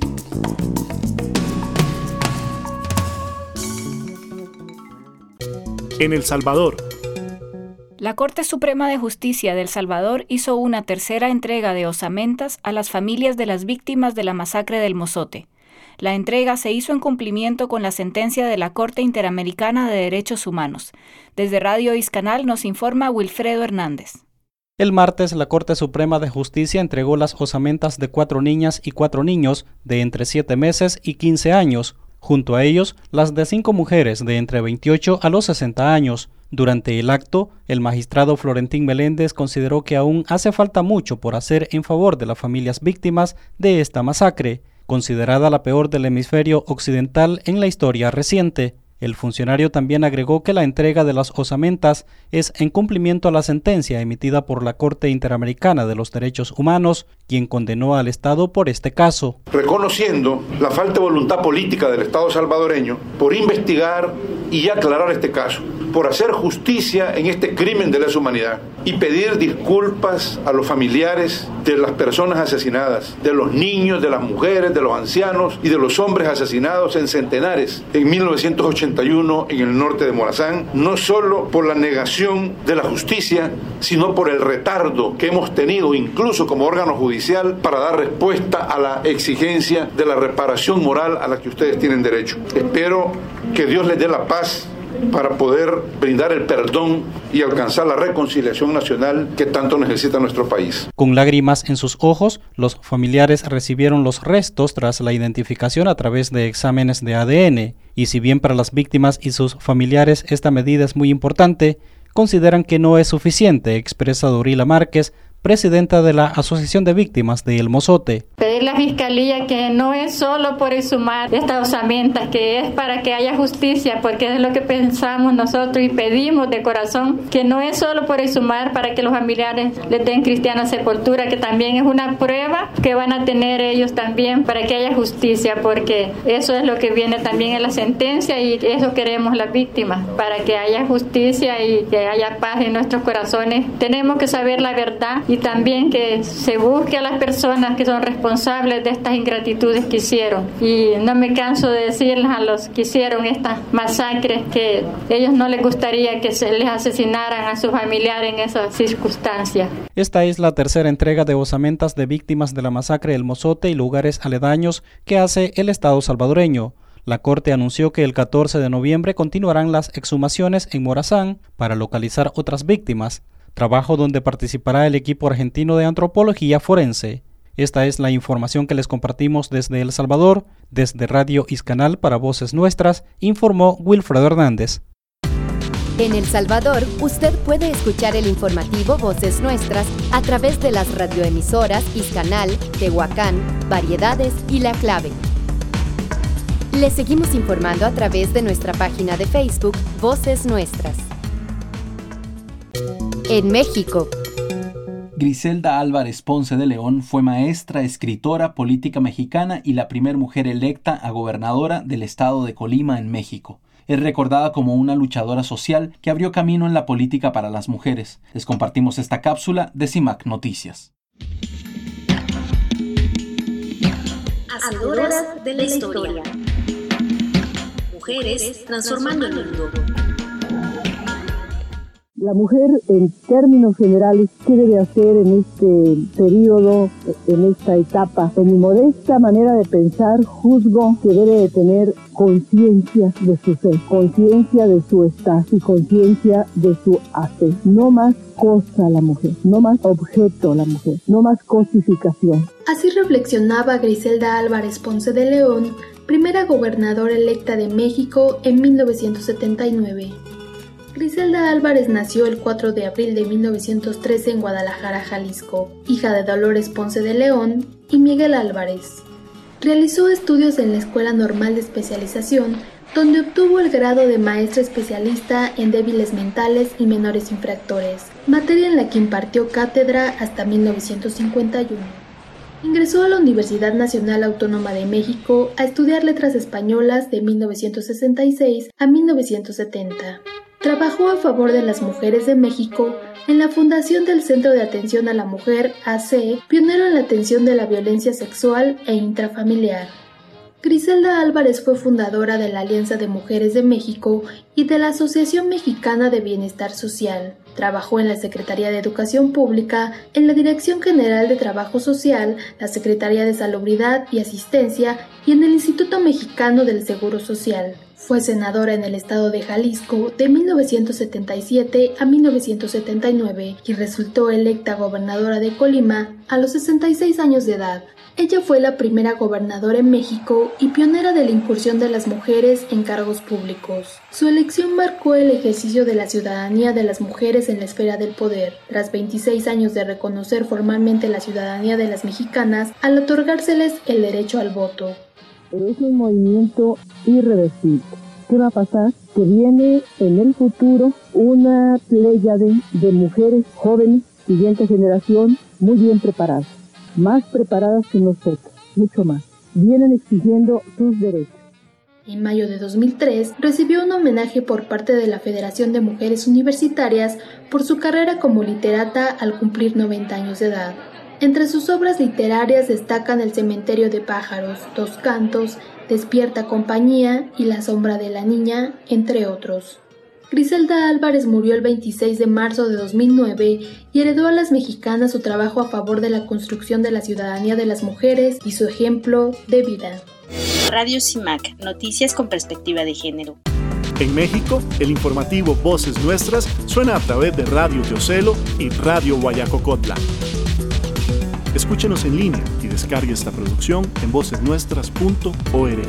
En El Salvador. La Corte Suprema de Justicia de El Salvador hizo una tercera entrega de osamentas a las familias de las víctimas de la masacre del Mozote. La entrega se hizo en cumplimiento con la sentencia de la Corte Interamericana de Derechos Humanos. Desde Radio Iscanal nos informa Wilfredo Hernández. El martes, la Corte Suprema de Justicia entregó las osamentas de 4 niñas y 4 niños de entre 7 meses y 15 años, junto a ellos las de 5 mujeres de entre 28 a los 60 años. Durante el acto, el magistrado Florentín Meléndez consideró que aún hace falta mucho por hacer en favor de las familias víctimas de esta masacre, considerada la peor del hemisferio occidental en la historia reciente. El funcionario también agregó que la entrega de las osamentas es en cumplimiento a la sentencia emitida por la Corte Interamericana de los Derechos Humanos, quien condenó al Estado por este caso. Reconociendo la falta de voluntad política del Estado salvadoreño por investigar y aclarar este caso, por hacer justicia en este crimen de lesa humanidad y pedir disculpas a los familiares de las personas asesinadas, de los niños, de las mujeres, de los ancianos y de los hombres asesinados en centenares en 1981 en el norte de Morazán, no solo por la negación de la justicia, sino por el retardo que hemos tenido incluso como órgano judicial para dar respuesta a la exigencia de la reparación moral a la que ustedes tienen derecho. Espero que Dios les dé la paz para poder brindar el perdón y alcanzar la reconciliación nacional que tanto necesita nuestro país. Con lágrimas en sus ojos, los familiares recibieron los restos tras la identificación a través de exámenes de ADN, y si bien para las víctimas y sus familiares esta medida es muy importante, consideran que no es suficiente, expresa Dorila Márquez, presidenta de la Asociación de Víctimas de El Mozote. Pedir a la Fiscalía que no es solo por exhumar estas osamentas, que es para que haya justicia, porque es lo que pensamos nosotros y pedimos de corazón, que no es solo por exhumar para que los familiares les den cristiana sepultura, que también es una prueba que van a tener ellos también para que haya justicia, porque eso es lo que viene también en la sentencia y eso queremos las víctimas, para que haya justicia y que haya paz en nuestros corazones. Tenemos que saber la verdad y también que se busque a las personas que son responsables de estas ingratitudes que hicieron. Y no me canso de decirles a los que hicieron estas masacres que a ellos no les gustaría que se les asesinaran a sus familiares en esas circunstancias. Esta es la tercera entrega de osamentas de víctimas de la masacre del Mozote y lugares aledaños que hace el Estado salvadoreño. La Corte anunció que el 14 de noviembre continuarán las exhumaciones en Morazán para localizar otras víctimas, trabajo donde participará el equipo argentino de antropología forense. Esta es la información que les compartimos desde El Salvador. Desde Radio Iscanal para Voces Nuestras, informó Wilfredo Hernández. En El Salvador, usted puede escuchar el informativo Voces Nuestras a través de las radioemisoras Iscanal, Tehuacán, Variedades y La Clave. Les seguimos informando a través de nuestra página de Facebook Voces Nuestras. En México, Griselda Álvarez Ponce de León fue maestra, escritora, política mexicana y la primer mujer electa a gobernadora del estado de Colima en México. Es recordada como una luchadora social que abrió camino en la política para las mujeres. Les compartimos esta cápsula de CIMAC Noticias. Hacedoras de la historia. Mujeres transformando el mundo. La mujer, en términos generales, ¿qué debe hacer en este periodo, en esta etapa? En mi modesta manera de pensar, juzgo que debe de tener conciencia de su ser, conciencia de su estar y conciencia de su hacer. No más cosa la mujer, no más objeto la mujer, no más cosificación. Así reflexionaba Griselda Álvarez Ponce de León, primera gobernadora electa de México en 1979. Griselda Álvarez nació el 4 de abril de 1913 en Guadalajara, Jalisco, hija de Dolores Ponce de León y Miguel Álvarez. Realizó estudios en la Escuela Normal de Especialización, donde obtuvo el grado de maestra especialista en débiles mentales y menores infractores, materia en la que impartió cátedra hasta 1951. Ingresó a la Universidad Nacional Autónoma de México a estudiar letras españolas de 1966 a 1970. Trabajó a favor de las mujeres de México en la fundación del Centro de Atención a la Mujer, AC, pionero en la atención de la violencia sexual e intrafamiliar. Griselda Álvarez fue fundadora de la Alianza de Mujeres de México y de la Asociación Mexicana de Bienestar Social. Trabajó en la Secretaría de Educación Pública, en la Dirección General de Trabajo Social, la Secretaría de Salubridad y Asistencia y en el Instituto Mexicano del Seguro Social. Fue senadora en el estado de Jalisco de 1977 a 1979 y resultó electa gobernadora de Colima a los 66 años de edad. Ella fue la primera gobernadora en México y pionera de la incursión de las mujeres en cargos públicos. Su elección marcó el ejercicio de la ciudadanía de las mujeres en la esfera del poder, tras 26 años de reconocer formalmente la ciudadanía de las mexicanas al otorgárseles el derecho al voto. Pero es un movimiento irreversible. ¿qué va a pasar? Que viene en el futuro una pléyade de mujeres jóvenes, siguiente generación, muy bien preparadas, más preparadas que nosotros, mucho más. Vienen exigiendo sus derechos. En mayo de 2003 recibió un homenaje por parte de la Federación de Mujeres Universitarias por su carrera como literata al cumplir 90 años de edad. Entre sus obras literarias destacan El cementerio de pájaros, Dos cantos, Despierta compañía y La sombra de la niña, entre otros. Griselda Álvarez murió el 26 de marzo de 2009 y heredó a las mexicanas su trabajo a favor de la construcción de la ciudadanía de las mujeres y su ejemplo de vida. Radio CIMAC, noticias con perspectiva de género. En México, el informativo Voces Nuestras suena a través de Radio Teocelo y Radio Guayacocotla. Escúchenos en línea y descargue esta producción en vocesnuestras.org.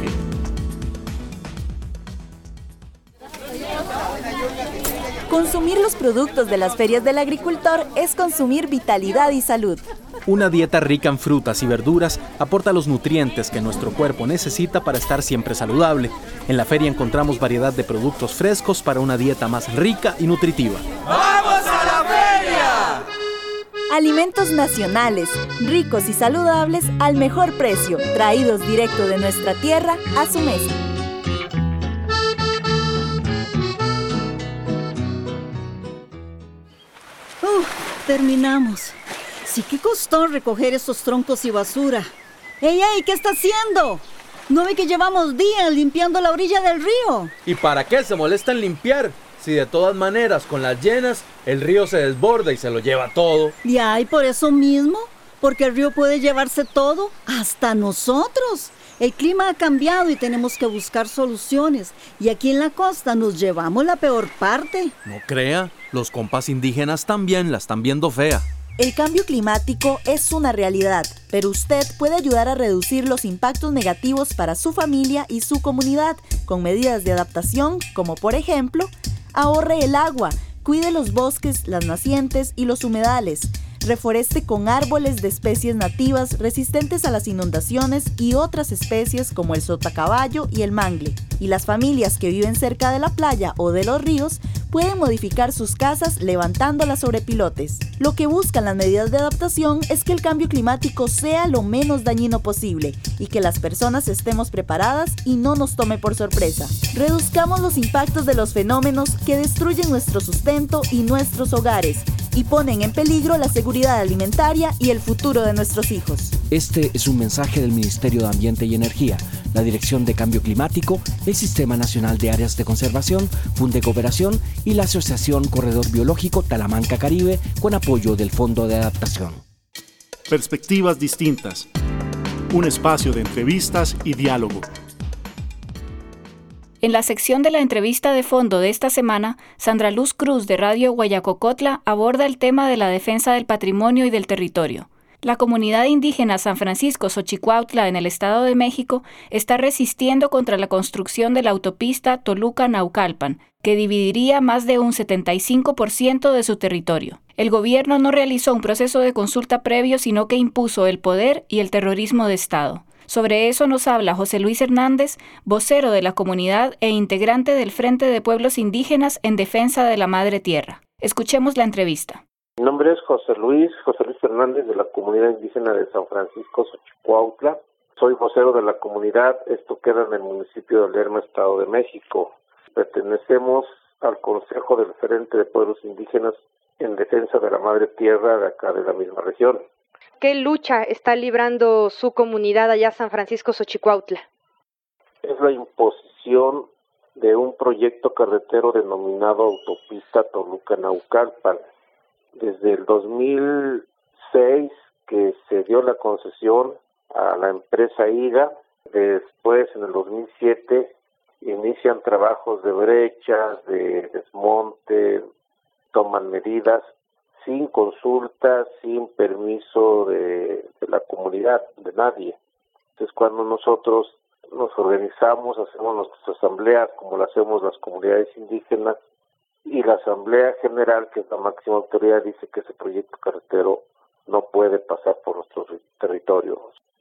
Consumir los productos de las ferias del agricultor es consumir vitalidad y salud. Una dieta rica en frutas y verduras aporta los nutrientes que nuestro cuerpo necesita para estar siempre saludable. En la feria encontramos variedad de productos frescos para una dieta más rica y nutritiva. ¡Vamos a la feria! Alimentos nacionales, ricos y saludables al mejor precio, traídos directo de nuestra tierra a su mesa. Terminamos. Sí que costó recoger esos troncos y basura. ¡Ey, qué está haciendo! ¿No ve que llevamos días limpiando la orilla del río? ¿Y para qué se molesta en limpiar? Si de todas maneras, con las llenas, el río se desborda y se lo lleva todo. Y por eso mismo, porque el río puede llevarse todo, hasta nosotros. El clima ha cambiado y tenemos que buscar soluciones. Y aquí en la costa nos llevamos la peor parte. No crea, los compas indígenas también la están viendo fea. El cambio climático es una realidad, pero usted puede ayudar a reducir los impactos negativos para su familia y su comunidad con medidas de adaptación, como por ejemplo, ahorre el agua, cuide los bosques, las nacientes y los humedales, reforeste con árboles de especies nativas resistentes a las inundaciones y otras especies como el sotacaballo y el mangle. Y las familias que viven cerca de la playa o de los ríos pueden modificar sus casas levantándolas sobre pilotes. Lo que buscan las medidas de adaptación es que el cambio climático sea lo menos dañino posible y que las personas estemos preparadas y no nos tome por sorpresa. Reduzcamos los impactos de los fenómenos que destruyen nuestro sustento y nuestros hogares y ponen en peligro la seguridad alimentaria y el futuro de nuestros hijos. Este es un mensaje del Ministerio de Ambiente y Energía, la Dirección de Cambio Climático, el Sistema Nacional de Áreas de Conservación, Fundecooperación y la Asociación Corredor Biológico Talamanca Caribe con apoyo del Fondo de Adaptación. Perspectivas distintas. Un espacio de entrevistas y diálogo. En la sección de la entrevista de fondo de esta semana, Sandra Luz Cruz de Radio Guayacocotla aborda el tema de la defensa del patrimonio y del territorio. La comunidad indígena San Francisco Xochicuautla en el Estado de México está resistiendo contra la construcción de la autopista Toluca-Naucalpan, que dividiría más de un 75% de su territorio. El gobierno no realizó un proceso de consulta previo, sino que impuso el poder y el terrorismo de Estado. Sobre eso nos habla José Luis Hernández, vocero de la comunidad e integrante del Frente de Pueblos Indígenas en Defensa de la Madre Tierra. Escuchemos la entrevista. Mi nombre es José Luis Hernández de la comunidad indígena de San Francisco Xochicuautla. Soy vocero de la comunidad, esto queda en el municipio de Lerma, Estado de México. Pertenecemos al Consejo del Frente de Pueblos Indígenas en Defensa de la Madre Tierra de acá de la misma región. ¿Qué lucha está librando su comunidad allá San Francisco Xochicuautla? Es la imposición de un proyecto carretero denominado Autopista Toluca-Naucalpan. Desde el 2006 que se dio la concesión a la empresa IGA, después en el 2007 inician trabajos de brechas, de desmonte, toman medidas sin consulta, sin permiso de la comunidad, de nadie. Entonces cuando nosotros nos organizamos, hacemos nuestras asambleas como lo hacemos las comunidades indígenas, y la Asamblea General, que es la máxima autoridad, dice que ese proyecto carretero no puede pasar por nuestros territorios.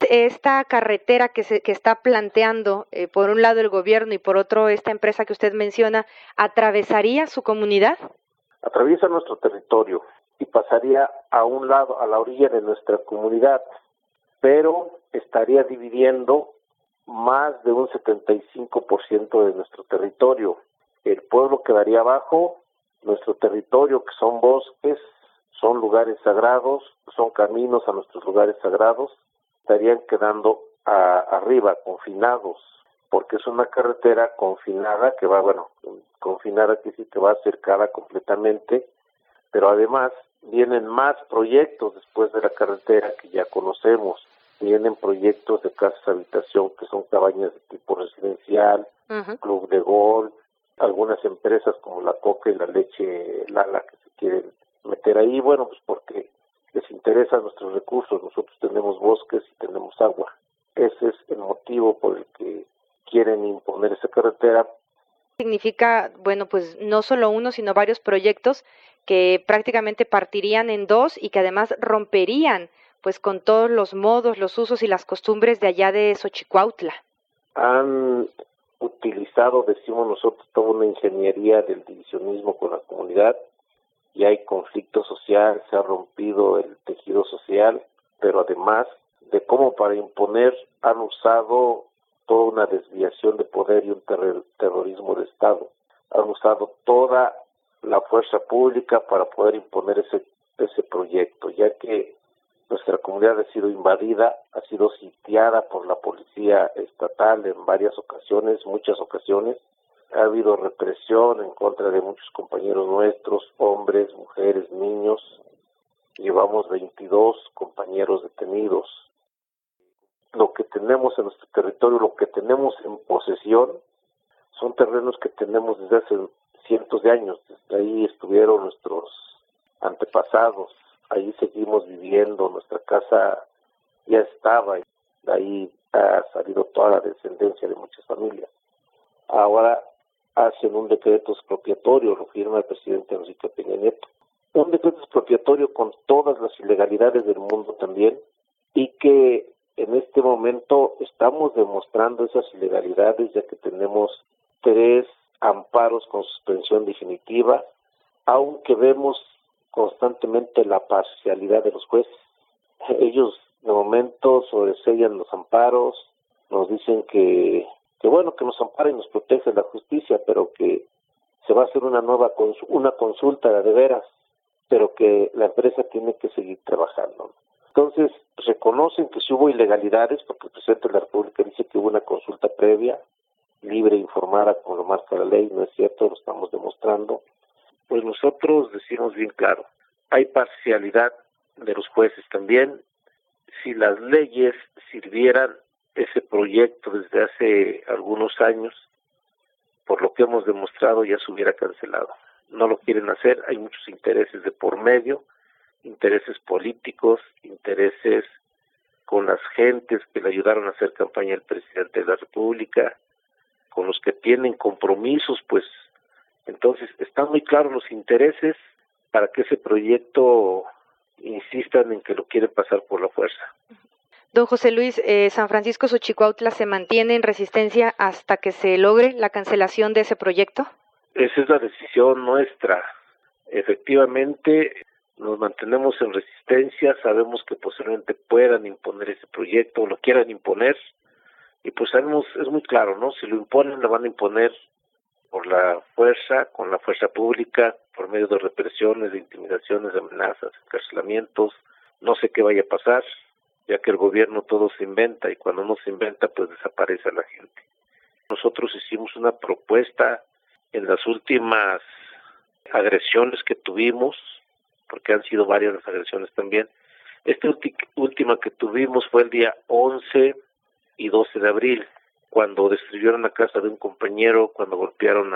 esta carretera que está planteando, por un lado el gobierno y por otro esta empresa que usted menciona, ¿atravesaría su comunidad? Atraviesa nuestro territorio y pasaría a un lado, a la orilla de nuestra comunidad, pero estaría dividiendo más de un 75% de nuestro territorio. El pueblo quedaría abajo, nuestro territorio, que son bosques, son lugares sagrados, son caminos a nuestros lugares sagrados, estarían quedando arriba, confinados, porque es una carretera confinada que va, confinada que sí que va cercada completamente, pero además vienen más proyectos después de la carretera que ya conocemos. Vienen proyectos de casas habitación que son cabañas de tipo residencial, club de golf, algunas empresas como la Coca y la Leche Lala que se quieren meter ahí, pues porque les interesan nuestros recursos. Nosotros tenemos bosques y tenemos agua. Ese es el motivo por el que quieren imponer esa carretera. Significa, pues no solo uno, sino varios proyectos que prácticamente partirían en dos y que además romperían pues con todos los modos, los usos y las costumbres de allá de Xochicuautla. Han utilizado, decimos nosotros, toda una ingeniería del divisionismo con la comunidad, y hay conflicto social, se ha rompido el tejido social, pero además de cómo para imponer han usado toda una desviación de poder y un terrorismo de Estado. Han usado toda la fuerza pública para poder imponer ese proyecto, ya que nuestra comunidad ha sido invadida, ha sido sitiada por la policía estatal en muchas ocasiones. Ha habido represión en contra de muchos compañeros nuestros, hombres, mujeres, niños. Llevamos 22 compañeros detenidos. Lo que tenemos en nuestro territorio, lo que tenemos en posesión, son terrenos que tenemos desde hace cientos de años. Desde ahí estuvieron nuestros antepasados. Ahí seguimos viviendo, nuestra casa ya estaba, y de ahí ha salido toda la descendencia de muchas familias. Ahora hacen un decreto expropiatorio, lo firma el presidente Enrique Peña Nieto. Un decreto expropiatorio con todas las ilegalidades del mundo también, y que en este momento estamos demostrando esas ilegalidades, ya que tenemos 3 amparos con suspensión definitiva, aunque vemos constantemente la parcialidad de los jueces. Ellos de momento sobresellan los amparos, nos dicen que nos ampara y nos protege la justicia, pero que se va a hacer una consulta de veras, pero que la empresa tiene que seguir trabajando. Entonces, reconocen que sí hubo ilegalidades, porque el presidente de la República dice que hubo una consulta previa, libre e informada, como lo marca la ley. No es cierto, lo estamos demostrando. Pues nosotros decimos bien claro, hay parcialidad de los jueces también. Si las leyes sirvieran, ese proyecto desde hace algunos años, por lo que hemos demostrado, ya se hubiera cancelado. No lo quieren hacer, hay muchos intereses de por medio, intereses políticos, intereses con las gentes que le ayudaron a hacer campaña al presidente de la República, con los que tienen compromisos, pues entonces están muy claros los intereses para que ese proyecto insistan en que lo quieren pasar por la fuerza. Don José Luis, San Francisco Xochicuautla se mantiene en resistencia hasta que se logre la cancelación de ese proyecto. Esa es la decisión nuestra. Efectivamente, nos mantenemos en resistencia, sabemos que posiblemente puedan imponer ese proyecto o lo quieran imponer, y pues sabemos, es muy claro, ¿no? Si lo imponen, lo van a imponer por la fuerza, con la fuerza pública, por medio de represiones, de intimidaciones, de amenazas, encarcelamientos. No sé qué vaya a pasar, ya que el gobierno todo se inventa, y cuando no se inventa, pues desaparece a la gente. Nosotros hicimos una propuesta en las últimas agresiones que tuvimos, porque han sido varias las agresiones también. Esta última que tuvimos fue el día 11 y 12 de abril, cuando destruyeron la casa de un compañero, cuando golpearon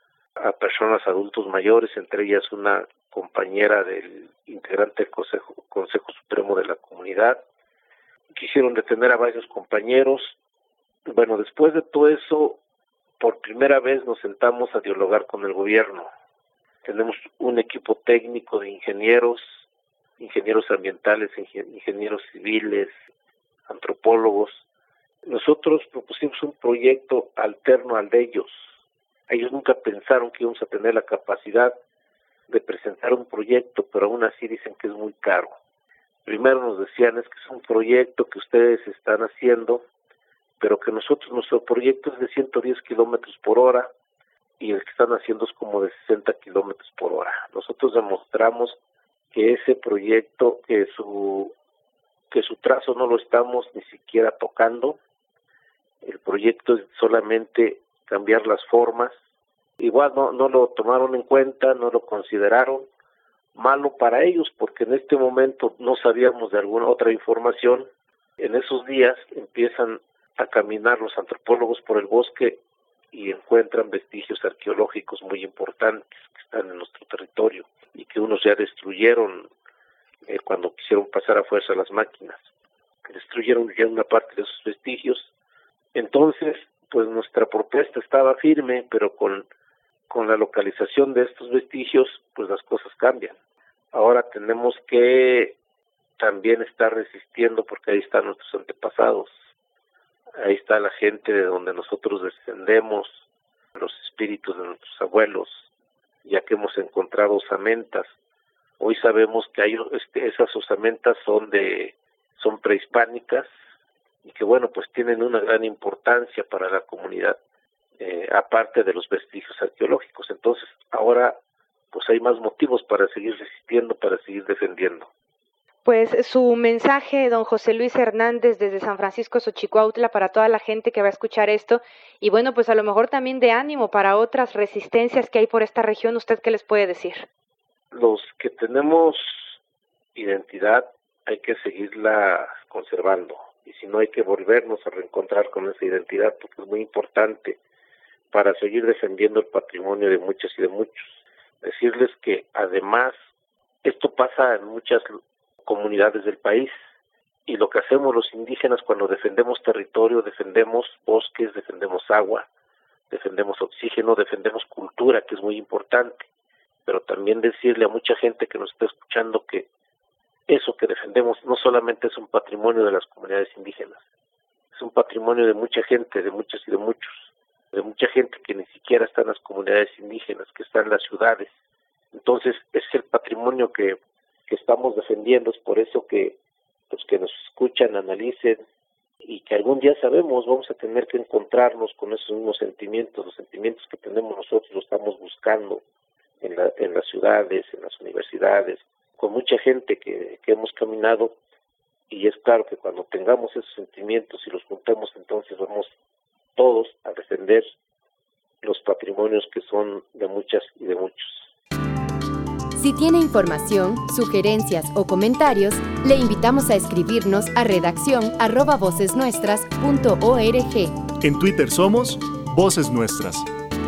a personas adultos mayores, entre ellas una compañera del integrante del Consejo Supremo de la Comunidad. Quisieron detener a varios compañeros. Bueno, después de todo eso, por primera vez nos sentamos a dialogar con el gobierno. Tenemos un equipo técnico de ingenieros ambientales, ingenieros civiles, antropólogos. Nosotros propusimos un proyecto alterno al de ellos. Ellos nunca pensaron que íbamos a tener la capacidad de presentar un proyecto, pero aún así dicen que es muy caro. Primero nos decían, es que es un proyecto que ustedes están haciendo, pero que nuestro proyecto es de 110 kilómetros por hora y el que están haciendo es como de 60 kilómetros por hora. Nosotros demostramos que ese proyecto, que su trazo no lo estamos ni siquiera tocando. El proyecto es solamente cambiar las formas. Igual no lo tomaron en cuenta, no lo consideraron. Malo para ellos, porque en este momento no sabíamos de alguna otra información. En esos días empiezan a caminar los antropólogos por el bosque y encuentran vestigios arqueológicos muy importantes que están en nuestro territorio y que unos ya destruyeron cuando quisieron pasar a fuerza las máquinas. Destruyeron ya una parte de esos vestigios. Entonces, pues nuestra propuesta estaba firme, pero con la localización de estos vestigios, pues las cosas cambian. Ahora tenemos que también estar resistiendo porque ahí están nuestros antepasados. Ahí está la gente de donde nosotros descendemos, los espíritus de nuestros abuelos, ya que hemos encontrado osamentas. Hoy sabemos que esas osamentas son prehispánicas y que bueno, pues tienen una gran importancia para la comunidad, aparte de los vestigios arqueológicos. Entonces, ahora pues hay más motivos para seguir resistiendo, para seguir defendiendo. Pues su mensaje, don José Luis Hernández, desde San Francisco Xochicuautla, para toda la gente que va a escuchar esto, y bueno, pues a lo mejor también de ánimo para otras resistencias que hay por esta región, ¿usted qué les puede decir? Los que tenemos identidad hay que seguirla conservando, y si no hay que volvernos a reencontrar con esa identidad, porque es muy importante para seguir defendiendo el patrimonio de muchas y de muchos. Decirles que además esto pasa en muchas comunidades del país y lo que hacemos los indígenas cuando defendemos territorio, defendemos bosques, defendemos agua, defendemos oxígeno, defendemos cultura, que es muy importante, pero también decirle a mucha gente que nos está escuchando que eso que defendemos no solamente es un patrimonio de las comunidades indígenas, es un patrimonio de mucha gente, de muchas y de muchos, de mucha gente que ni siquiera está en las comunidades indígenas, que está en las ciudades. Entonces, es el patrimonio que estamos defendiendo. Es por eso que los que nos escuchan analicen y que algún día sabemos vamos a tener que encontrarnos con esos mismos sentimientos. Los sentimientos que tenemos nosotros los estamos buscando en las ciudades, en las universidades, con mucha gente que hemos caminado, y es claro que cuando tengamos esos sentimientos y los juntemos, entonces vamos todos a defender los patrimonios que son de muchas y de muchos. Si tiene información, sugerencias o comentarios, le invitamos a escribirnos a redaccion@vocesnuestras.org. En Twitter somos Voces Nuestras.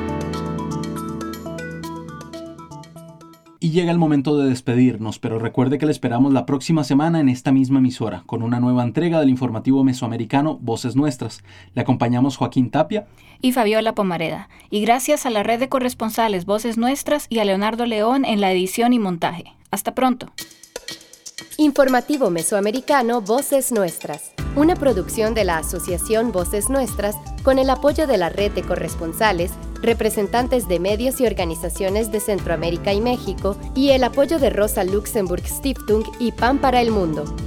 Y llega el momento de despedirnos, pero recuerde que le esperamos la próxima semana en esta misma emisora, con una nueva entrega del informativo mesoamericano Voces Nuestras. Le acompañamos Joaquín Tapia y Fabiola Pomareda. Y gracias a la red de corresponsales Voces Nuestras y a Leonardo León en la edición y montaje. Hasta pronto. Informativo Mesoamericano Voces Nuestras, una producción de la Asociación Voces Nuestras con el apoyo de la red de corresponsales, representantes de medios y organizaciones de Centroamérica y México y el apoyo de Rosa Luxemburg Stiftung y Pan para el Mundo.